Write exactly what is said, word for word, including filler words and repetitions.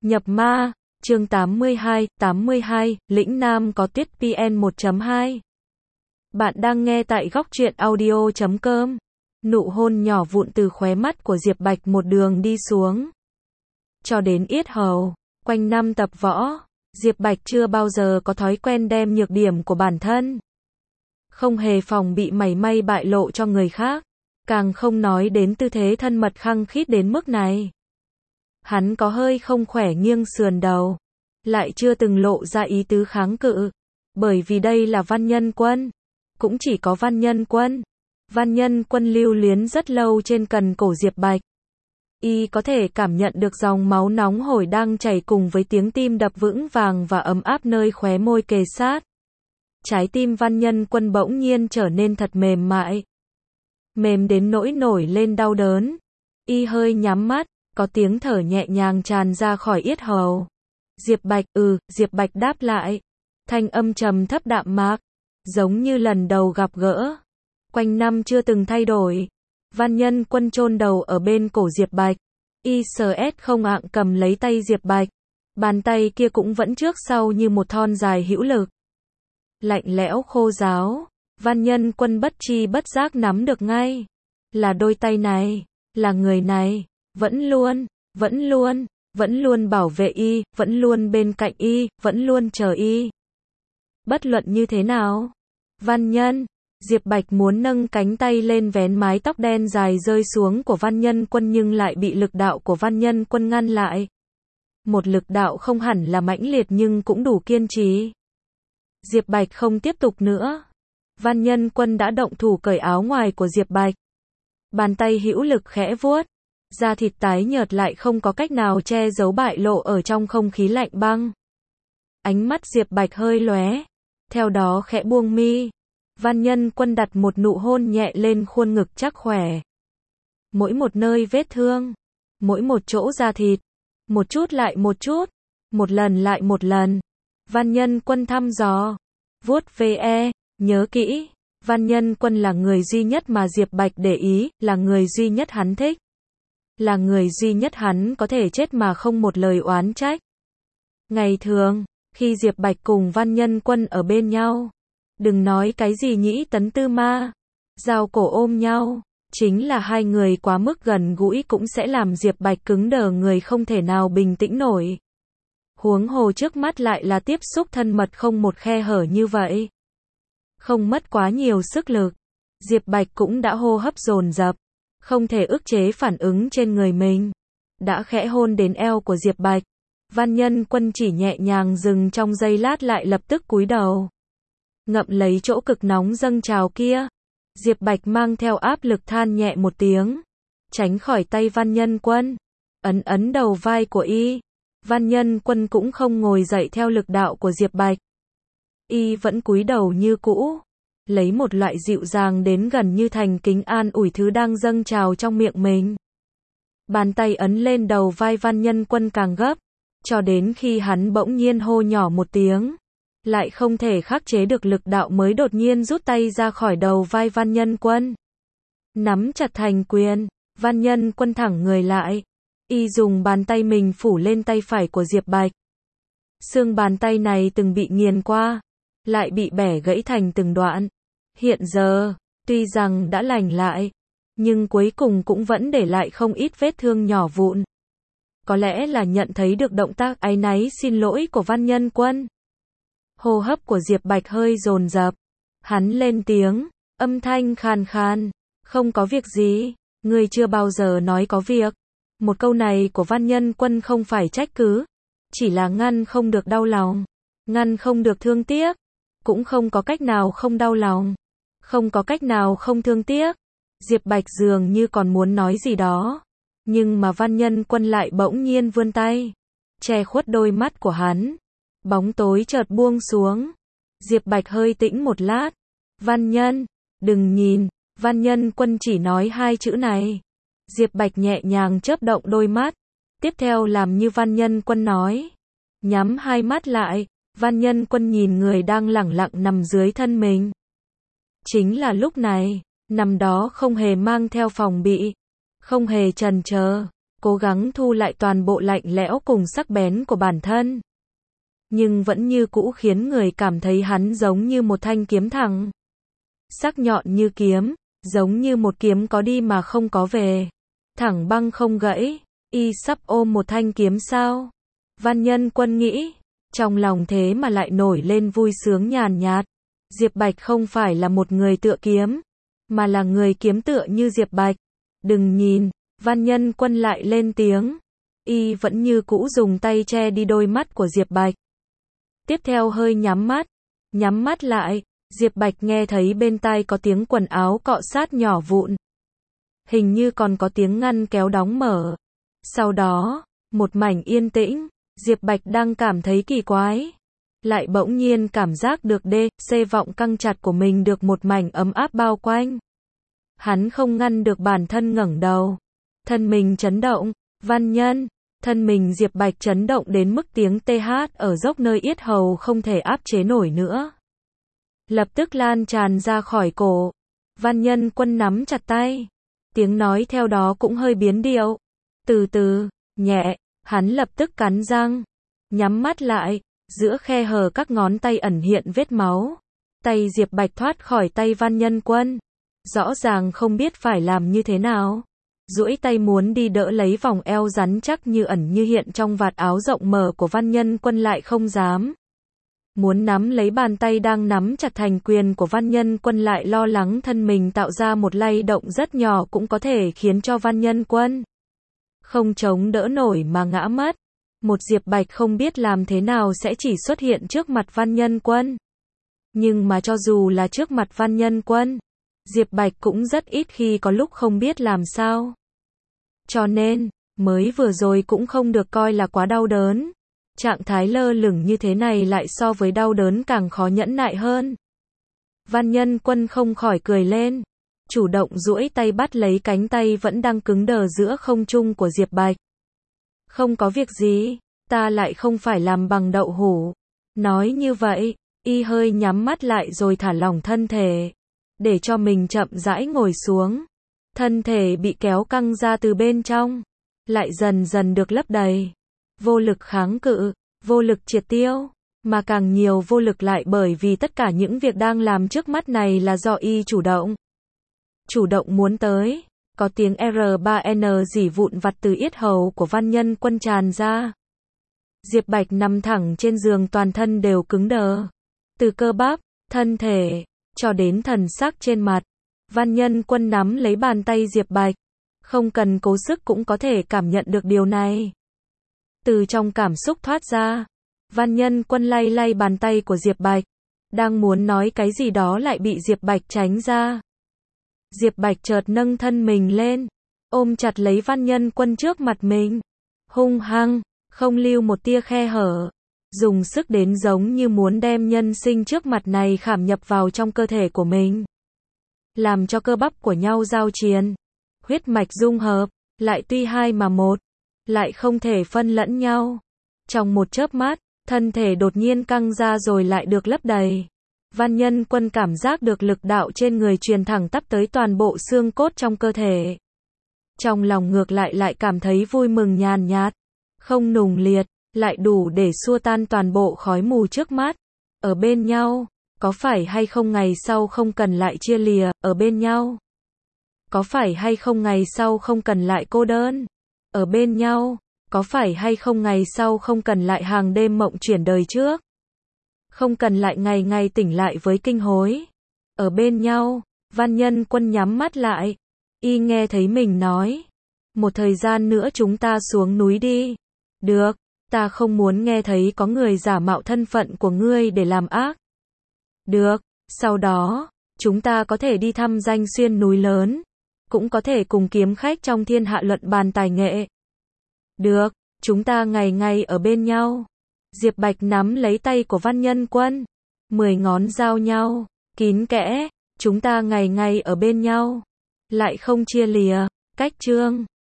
Nhập ma, chương tám mươi hai, tám mươi hai, Lĩnh Nam có tuyết pê en một chấm hai. Bạn đang nghe tại góc truyện audio chấm com. Nụ hôn nhỏ vụn từ khóe mắt của Diệp Bạch một đường đi xuống, cho đến yết hầu. Quanh năm tập võ, Diệp Bạch chưa bao giờ có thói quen đem nhược điểm của bản thân, không hề phòng bị mảy may bại lộ cho người khác, càng không nói đến tư thế thân mật khăng khít đến mức này. Hắn có hơi không khỏe nghiêng sườn đầu, lại chưa từng lộ ra ý tứ kháng cự, bởi vì đây là Văn Nhân Quân, cũng chỉ có Văn Nhân Quân. Văn Nhân Quân lưu luyến rất lâu trên cần cổ Diệp Bạch. Y có thể cảm nhận được dòng máu nóng hổi đang chảy cùng với tiếng tim đập vững vàng và ấm áp nơi khóe môi kề sát. Trái tim Văn Nhân Quân bỗng nhiên trở nên thật mềm mại. Mềm đến nỗi nổi lên đau đớn. Y hơi nhắm mắt, có tiếng thở nhẹ nhàng tràn ra khỏi yết hầu. Diệp Bạch, ừ, Diệp Bạch đáp lại. Thanh âm trầm thấp đạm mạc, giống như lần đầu gặp gỡ. Quanh năm chưa từng thay đổi. Văn Nhân Quân chôn đầu ở bên cổ Diệp Bạch. i ét không ạng cầm lấy tay Diệp Bạch. Bàn tay kia cũng vẫn trước sau như một thon dài hữu lực. Lạnh lẽo khô ráo. Văn Nhân Quân bất tri bất giác nắm được ngay. Là đôi tay này, là người này, vẫn luôn, vẫn luôn, vẫn luôn bảo vệ y, vẫn luôn bên cạnh y, vẫn luôn chờ y. Bất luận như thế nào. Văn Nhân, Diệp Bạch muốn nâng cánh tay lên vén mái tóc đen dài rơi xuống của Văn Nhân Quân nhưng lại bị lực đạo của Văn Nhân Quân ngăn lại. Một lực đạo không hẳn là mãnh liệt nhưng cũng đủ kiên trì. Diệp Bạch không tiếp tục nữa. Văn Nhân Quân đã động thủ cởi áo ngoài của Diệp Bạch. Bàn tay hữu lực khẽ vuốt, da thịt tái nhợt lại không có cách nào che giấu bại lộ ở trong không khí lạnh băng. Ánh mắt Diệp Bạch hơi lóe, theo đó khẽ buông mi. Văn Nhân Quân đặt một nụ hôn nhẹ lên khuôn ngực chắc khỏe. Mỗi một nơi vết thương, mỗi một chỗ da thịt, một chút lại một chút, một lần lại một lần. Văn Nhân Quân thăm dò, vuốt ve, nhớ kỹ, Văn Nhân Quân là người duy nhất mà Diệp Bạch để ý, là người duy nhất hắn thích. Là người duy nhất hắn có thể chết mà không một lời oán trách. Ngày thường, khi Diệp Bạch cùng Văn Nhân Quân ở bên nhau, đừng nói cái gì nhĩ tấn tư ma, giao cổ ôm nhau, chính là hai người quá mức gần gũi cũng sẽ làm Diệp Bạch cứng đờ người không thể nào bình tĩnh nổi. Huống hồ trước mắt lại là tiếp xúc thân mật không một khe hở như vậy. Không mất quá nhiều sức lực, Diệp Bạch cũng đã hô hấp dồn dập, không thể ức chế phản ứng trên người mình. Đã khẽ hôn đến eo của Diệp Bạch, Văn Nhân Quân chỉ nhẹ nhàng dừng trong giây lát lại lập tức cúi đầu. Ngậm lấy chỗ cực nóng dâng trào kia. Diệp Bạch mang theo áp lực than nhẹ một tiếng, tránh khỏi tay Văn Nhân Quân, ấn ấn đầu vai của y. Văn Nhân Quân cũng không ngồi dậy theo lực đạo của Diệp Bạch. Y vẫn cúi đầu như cũ, lấy một loại dịu dàng đến gần như thành kính an ủi thứ đang dâng trào trong miệng mình. Bàn tay ấn lên đầu vai Văn Nhân Quân càng gấp, cho đến khi hắn bỗng nhiên hô nhỏ một tiếng, lại không thể khắc chế được lực đạo mới đột nhiên rút tay ra khỏi đầu vai Văn Nhân Quân. Nắm chặt thành quyền, Văn Nhân Quân thẳng người lại. Y dùng bàn tay mình phủ lên tay phải của Diệp Bạch. Xương bàn tay này từng bị nghiền qua, lại bị bẻ gãy thành từng đoạn. Hiện giờ, tuy rằng đã lành lại, nhưng cuối cùng cũng vẫn để lại không ít vết thương nhỏ vụn. Có lẽ là nhận thấy được động tác áy náy xin lỗi của Văn Nhân Quân. Hô hấp của Diệp Bạch hơi dồn dập. Hắn lên tiếng, âm thanh khàn khàn, không có việc gì, ngươi chưa bao giờ nói có việc. Một câu này của Văn Nhân Quân không phải trách cứ, chỉ là ngăn không được đau lòng, ngăn không được thương tiếc, cũng không có cách nào không đau lòng, không có cách nào không thương tiếc. Diệp Bạch dường như còn muốn nói gì đó, nhưng mà Văn Nhân Quân lại bỗng nhiên vươn tay, che khuất đôi mắt của hắn. Bóng tối chợt buông xuống. Diệp Bạch hơi tĩnh một lát. Văn Nhân, đừng nhìn. Văn Nhân Quân chỉ nói hai chữ này. Diệp Bạch nhẹ nhàng chớp động đôi mắt, tiếp theo làm như Văn Nhân Quân nói. Nhắm hai mắt lại, Văn Nhân Quân nhìn người đang lẳng lặng nằm dưới thân mình. Chính là lúc này, nằm đó không hề mang theo phòng bị, không hề chần chờ, cố gắng thu lại toàn bộ lạnh lẽo cùng sắc bén của bản thân. Nhưng vẫn như cũ khiến người cảm thấy hắn giống như một thanh kiếm thẳng. Sắc nhọn như kiếm, giống như một kiếm có đi mà không có về. Thẳng băng không gãy, y sắp ôm một thanh kiếm sao? Văn Nhân Quân nghĩ, trong lòng thế mà lại nổi lên vui sướng nhàn nhạt. Diệp Bạch không phải là một người tựa kiếm, mà là người kiếm tựa như Diệp Bạch. Đừng nhìn, Văn Nhân Quân lại lên tiếng. Y vẫn như cũ dùng tay che đi đôi mắt của Diệp Bạch. Tiếp theo hơi nhắm mắt, nhắm mắt lại, Diệp Bạch nghe thấy bên tai có tiếng quần áo cọ sát nhỏ vụn. Hình như còn có tiếng ngăn kéo đóng mở. Sau đó, một mảnh yên tĩnh, Diệp Bạch đang cảm thấy kỳ quái. Lại bỗng nhiên cảm giác được đê, xê vọng căng chặt của mình được một mảnh ấm áp bao quanh. Hắn không ngăn được bản thân ngẩng đầu. Thân mình chấn động, Văn Nhân, thân mình Diệp Bạch chấn động đến mức tiếng tê hát ở dốc nơi yết hầu không thể áp chế nổi nữa. Lập tức lan tràn ra khỏi cổ. Văn Nhân Quân nắm chặt tay. Tiếng nói theo đó cũng hơi biến điệu. Từ từ, nhẹ, hắn lập tức cắn răng. Nhắm mắt lại, giữa khe hở các ngón tay ẩn hiện vết máu. Tay Diệp Bạch thoát khỏi tay Văn Nhân Quân. Rõ ràng không biết phải làm như thế nào. Duỗi tay muốn đi đỡ lấy vòng eo rắn chắc như ẩn như hiện trong vạt áo rộng mở của Văn Nhân Quân lại không dám. Muốn nắm lấy bàn tay đang nắm chặt thành quyền của Văn Nhân Quân lại lo lắng thân mình tạo ra một lay động rất nhỏ cũng có thể khiến cho Văn Nhân Quân không chống đỡ nổi mà ngã mất. Một Diệp Bạch không biết làm thế nào sẽ chỉ xuất hiện trước mặt Văn Nhân Quân. Nhưng mà cho dù là trước mặt Văn Nhân Quân, Diệp Bạch cũng rất ít khi có lúc không biết làm sao. Cho nên, mới vừa rồi cũng không được coi là quá đau đớn. Trạng thái lơ lửng như thế này lại so với đau đớn càng khó nhẫn nại hơn. Văn Nhân Quân không khỏi cười lên. Chủ động duỗi tay bắt lấy cánh tay vẫn đang cứng đờ giữa không trung của Diệp Bạch. Không có việc gì, ta lại không phải làm bằng đậu hũ. Nói như vậy, y hơi nhắm mắt lại rồi thả lỏng thân thể. Để cho mình chậm rãi ngồi xuống. Thân thể bị kéo căng ra từ bên trong. Lại dần dần được lấp đầy. Vô lực kháng cự, vô lực triệt tiêu. Mà càng nhiều vô lực lại bởi vì tất cả những việc đang làm trước mắt này là do y chủ động. Chủ động muốn tới. Có tiếng R ba N rỉ vụn vặt từ yết hầu của Văn Nhân Quân tràn ra. Diệp Bạch nằm thẳng trên giường toàn thân đều cứng đờ. Từ cơ bắp, thân thể, cho đến thần sắc trên mặt. Văn Nhân Quân nắm lấy bàn tay Diệp Bạch. Không cần cố sức cũng có thể cảm nhận được điều này. Từ trong cảm xúc thoát ra. Văn Nhân Quân lay lay bàn tay của Diệp Bạch. Đang muốn nói cái gì đó lại bị Diệp Bạch tránh ra. Diệp Bạch chợt nâng thân mình lên. Ôm chặt lấy Văn Nhân Quân trước mặt mình. Hung hăng, không lưu một tia khe hở. Dùng sức đến giống như muốn đem nhân sinh trước mặt này khảm nhập vào trong cơ thể của mình. Làm cho cơ bắp của nhau giao chiến. Huyết mạch dung hợp, lại tuy hai mà một. Lại không thể phân lẫn nhau. Trong một chớp mắt, thân thể đột nhiên căng ra rồi lại được lấp đầy. Văn Nhân Quân cảm giác được lực đạo trên người truyền thẳng tắp tới toàn bộ xương cốt trong cơ thể. Trong lòng ngược lại lại cảm thấy vui mừng nhàn nhạt. Không nùng liệt, lại đủ để xua tan toàn bộ khói mù trước mắt. Ở bên nhau, có phải hay không ngày sau không cần lại chia lìa, ở bên nhau. Có phải hay không ngày sau không cần lại cô đơn. Ở bên nhau, có phải hay không ngày sau không cần lại hàng đêm mộng chuyển đời trước. Không cần lại ngày ngày tỉnh lại với kinh hối. Ở bên nhau, Văn Nhân Quân nhắm mắt lại. Y nghe thấy mình nói. Một thời gian nữa chúng ta xuống núi đi. Được, ta không muốn nghe thấy có người giả mạo thân phận của ngươi để làm ác. Được, sau đó, chúng ta có thể đi thăm danh xuyên núi lớn. Cũng có thể cùng kiếm khách trong thiên hạ luận bàn tài nghệ. Được, chúng ta ngày ngày ở bên nhau. Diệp Bạch nắm lấy tay của Văn Nhân Quân. Mười ngón giao nhau, kín kẽ. Chúng ta ngày ngày ở bên nhau. Lại không chia lìa. Cách chương